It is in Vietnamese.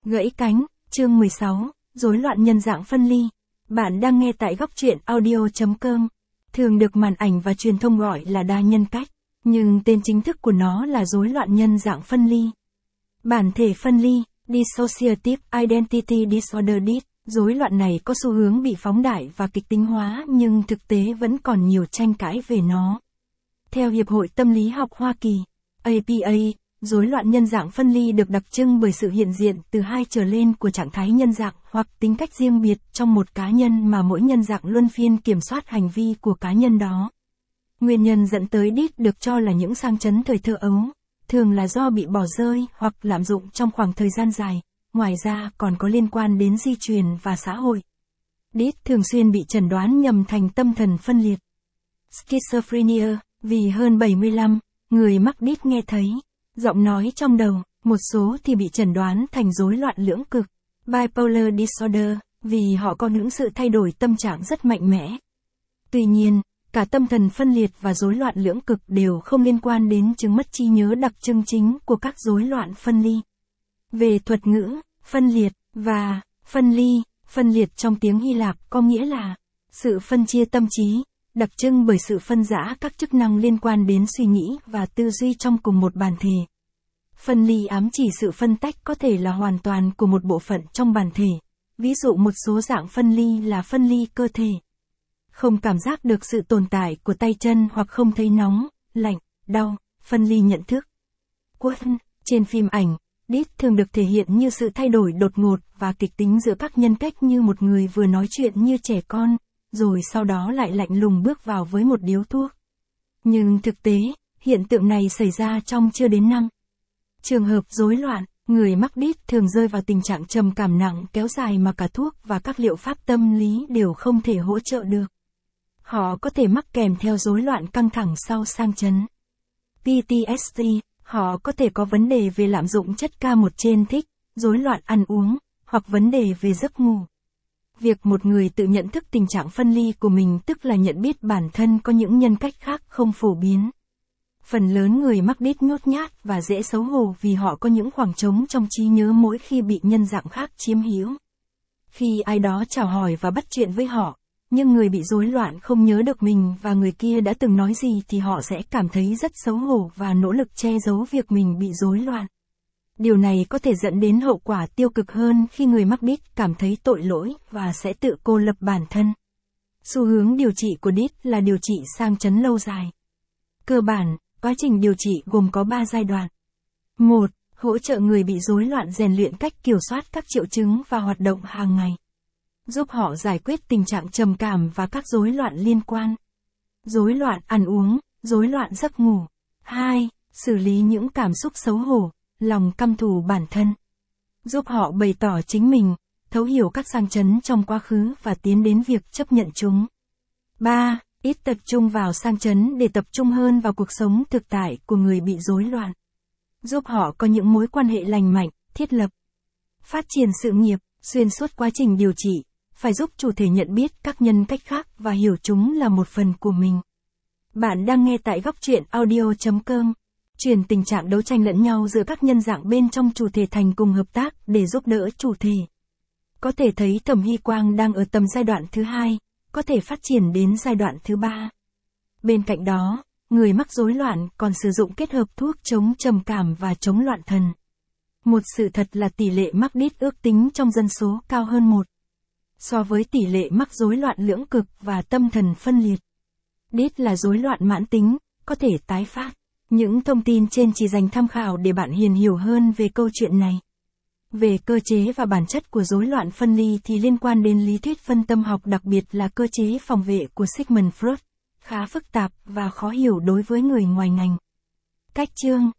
Gãy cánh, chương 16, rối loạn nhân dạng phân ly. Bạn đang nghe tại góc truyện audio.com. Thường được màn ảnh và truyền thông gọi là đa nhân cách, nhưng tên chính thức của nó là rối loạn nhân dạng phân ly. Bản thể phân ly, Dissociative Identity Disorder DID, rối loạn này có xu hướng bị phóng đại và kịch tính hóa nhưng thực tế vẫn còn nhiều tranh cãi về nó. Theo Hiệp hội Tâm lý học Hoa Kỳ, APA, rối loạn nhân dạng phân ly được đặc trưng bởi sự hiện diện từ 2 trở lên của trạng thái nhân dạng hoặc tính cách riêng biệt trong một cá nhân mà mỗi nhân dạng luân phiên kiểm soát hành vi của cá nhân đó. Nguyên nhân dẫn tới DID được cho là những sang chấn thời thơ ấu, thường là do bị bỏ rơi hoặc lạm dụng trong khoảng thời gian dài, ngoài ra còn có liên quan đến di truyền và xã hội. DID thường xuyên bị chẩn đoán nhầm thành tâm thần phân liệt. Schizophrenia, vì hơn 75, người mắc DID nghe thấy giọng nói trong đầu, một số thì bị chẩn đoán thành rối loạn lưỡng cực, bipolar disorder, vì họ có những sự thay đổi tâm trạng rất mạnh mẽ. Tuy nhiên, cả tâm thần phân liệt và rối loạn lưỡng cực đều không liên quan đến chứng mất trí nhớ đặc trưng chính của các rối loạn phân ly. Về thuật ngữ, phân liệt và phân ly, phân liệt trong tiếng Hy Lạp có nghĩa là sự phân chia tâm trí, đặc trưng bởi sự phân rã các chức năng liên quan đến suy nghĩ và tư duy trong cùng một bản thể. Phân ly ám chỉ sự phân tách có thể là hoàn toàn của một bộ phận trong bản thể. Ví dụ một số dạng phân ly là phân ly cơ thể. Không cảm giác được sự tồn tại của tay chân hoặc không thấy nóng, lạnh, đau, phân ly nhận thức. Trên phim ảnh, DID thường được thể hiện như sự thay đổi đột ngột và kịch tính giữa các nhân cách, như một người vừa nói chuyện như trẻ con, rồi sau đó lại lạnh lùng bước vào với một điếu thuốc. Nhưng thực tế, hiện tượng này xảy ra trong chưa đến 5 trường hợp rối loạn. Người mắc DID thường rơi vào tình trạng trầm cảm nặng kéo dài mà cả thuốc và các liệu pháp tâm lý đều không thể hỗ trợ được. Họ có thể mắc kèm theo rối loạn căng thẳng sau sang chấn PTSD, họ có thể có vấn đề về lạm dụng chất K1 trên thích, rối loạn ăn uống, hoặc vấn đề về giấc ngủ. Việc một người tự nhận thức tình trạng phân ly của mình tức là nhận biết bản thân có những nhân cách khác không phổ biến. Phần lớn người mắc DID nhút nhát và dễ xấu hổ vì họ có những khoảng trống trong trí nhớ mỗi khi bị nhân dạng khác chiếm hữu. Khi ai đó chào hỏi và bắt chuyện với họ, nhưng người bị rối loạn không nhớ được mình và người kia đã từng nói gì thì họ sẽ cảm thấy rất xấu hổ và nỗ lực che giấu việc mình bị rối loạn. Điều này có thể dẫn đến hậu quả tiêu cực hơn khi người mắc DID cảm thấy tội lỗi và sẽ tự cô lập bản thân. Xu hướng điều trị của DID là điều trị sang chấn lâu dài. Cơ bản, quá trình điều trị gồm có 3 giai đoạn. 1. Hỗ trợ người bị rối loạn rèn luyện cách kiểm soát các triệu chứng và hoạt động hàng ngày. Giúp họ giải quyết tình trạng trầm cảm và các rối loạn liên quan. Rối loạn ăn uống, rối loạn giấc ngủ. 2. Xử lý những cảm xúc xấu hổ, lòng căm thù bản thân. Giúp họ bày tỏ chính mình, thấu hiểu các sang chấn trong quá khứ và tiến đến việc chấp nhận chúng. 3. Ít tập trung vào sang chấn để tập trung hơn vào cuộc sống thực tại của người bị rối loạn. Giúp họ có những mối quan hệ lành mạnh, thiết lập. Phát triển sự nghiệp, xuyên suốt quá trình điều trị, phải giúp chủ thể nhận biết các nhân cách khác và hiểu chúng là một phần của mình. Bạn đang nghe tại góc truyện audio.com. Chuyển tình trạng đấu tranh lẫn nhau giữa các nhân dạng bên trong chủ thể thành cùng hợp tác để giúp đỡ chủ thể. Có thể thấy Thẩm Hy Quang đang ở tầm giai đoạn thứ 2, có thể phát triển đến giai đoạn thứ 3. Bên cạnh đó, người mắc rối loạn còn sử dụng kết hợp thuốc chống trầm cảm và chống loạn thần. Một sự thật là tỷ lệ mắc DID ước tính trong dân số cao hơn 1 so với tỷ lệ mắc rối loạn lưỡng cực và tâm thần phân liệt. DID là rối loạn mãn tính, có thể tái phát. Những thông tin trên chỉ dành tham khảo để bạn hiểu hơn về câu chuyện này. Về cơ chế và bản chất của rối loạn phân ly thì liên quan đến lý thuyết phân tâm học, đặc biệt là cơ chế phòng vệ của Sigmund Freud, khá phức tạp và khó hiểu đối với người ngoài ngành. Cách chương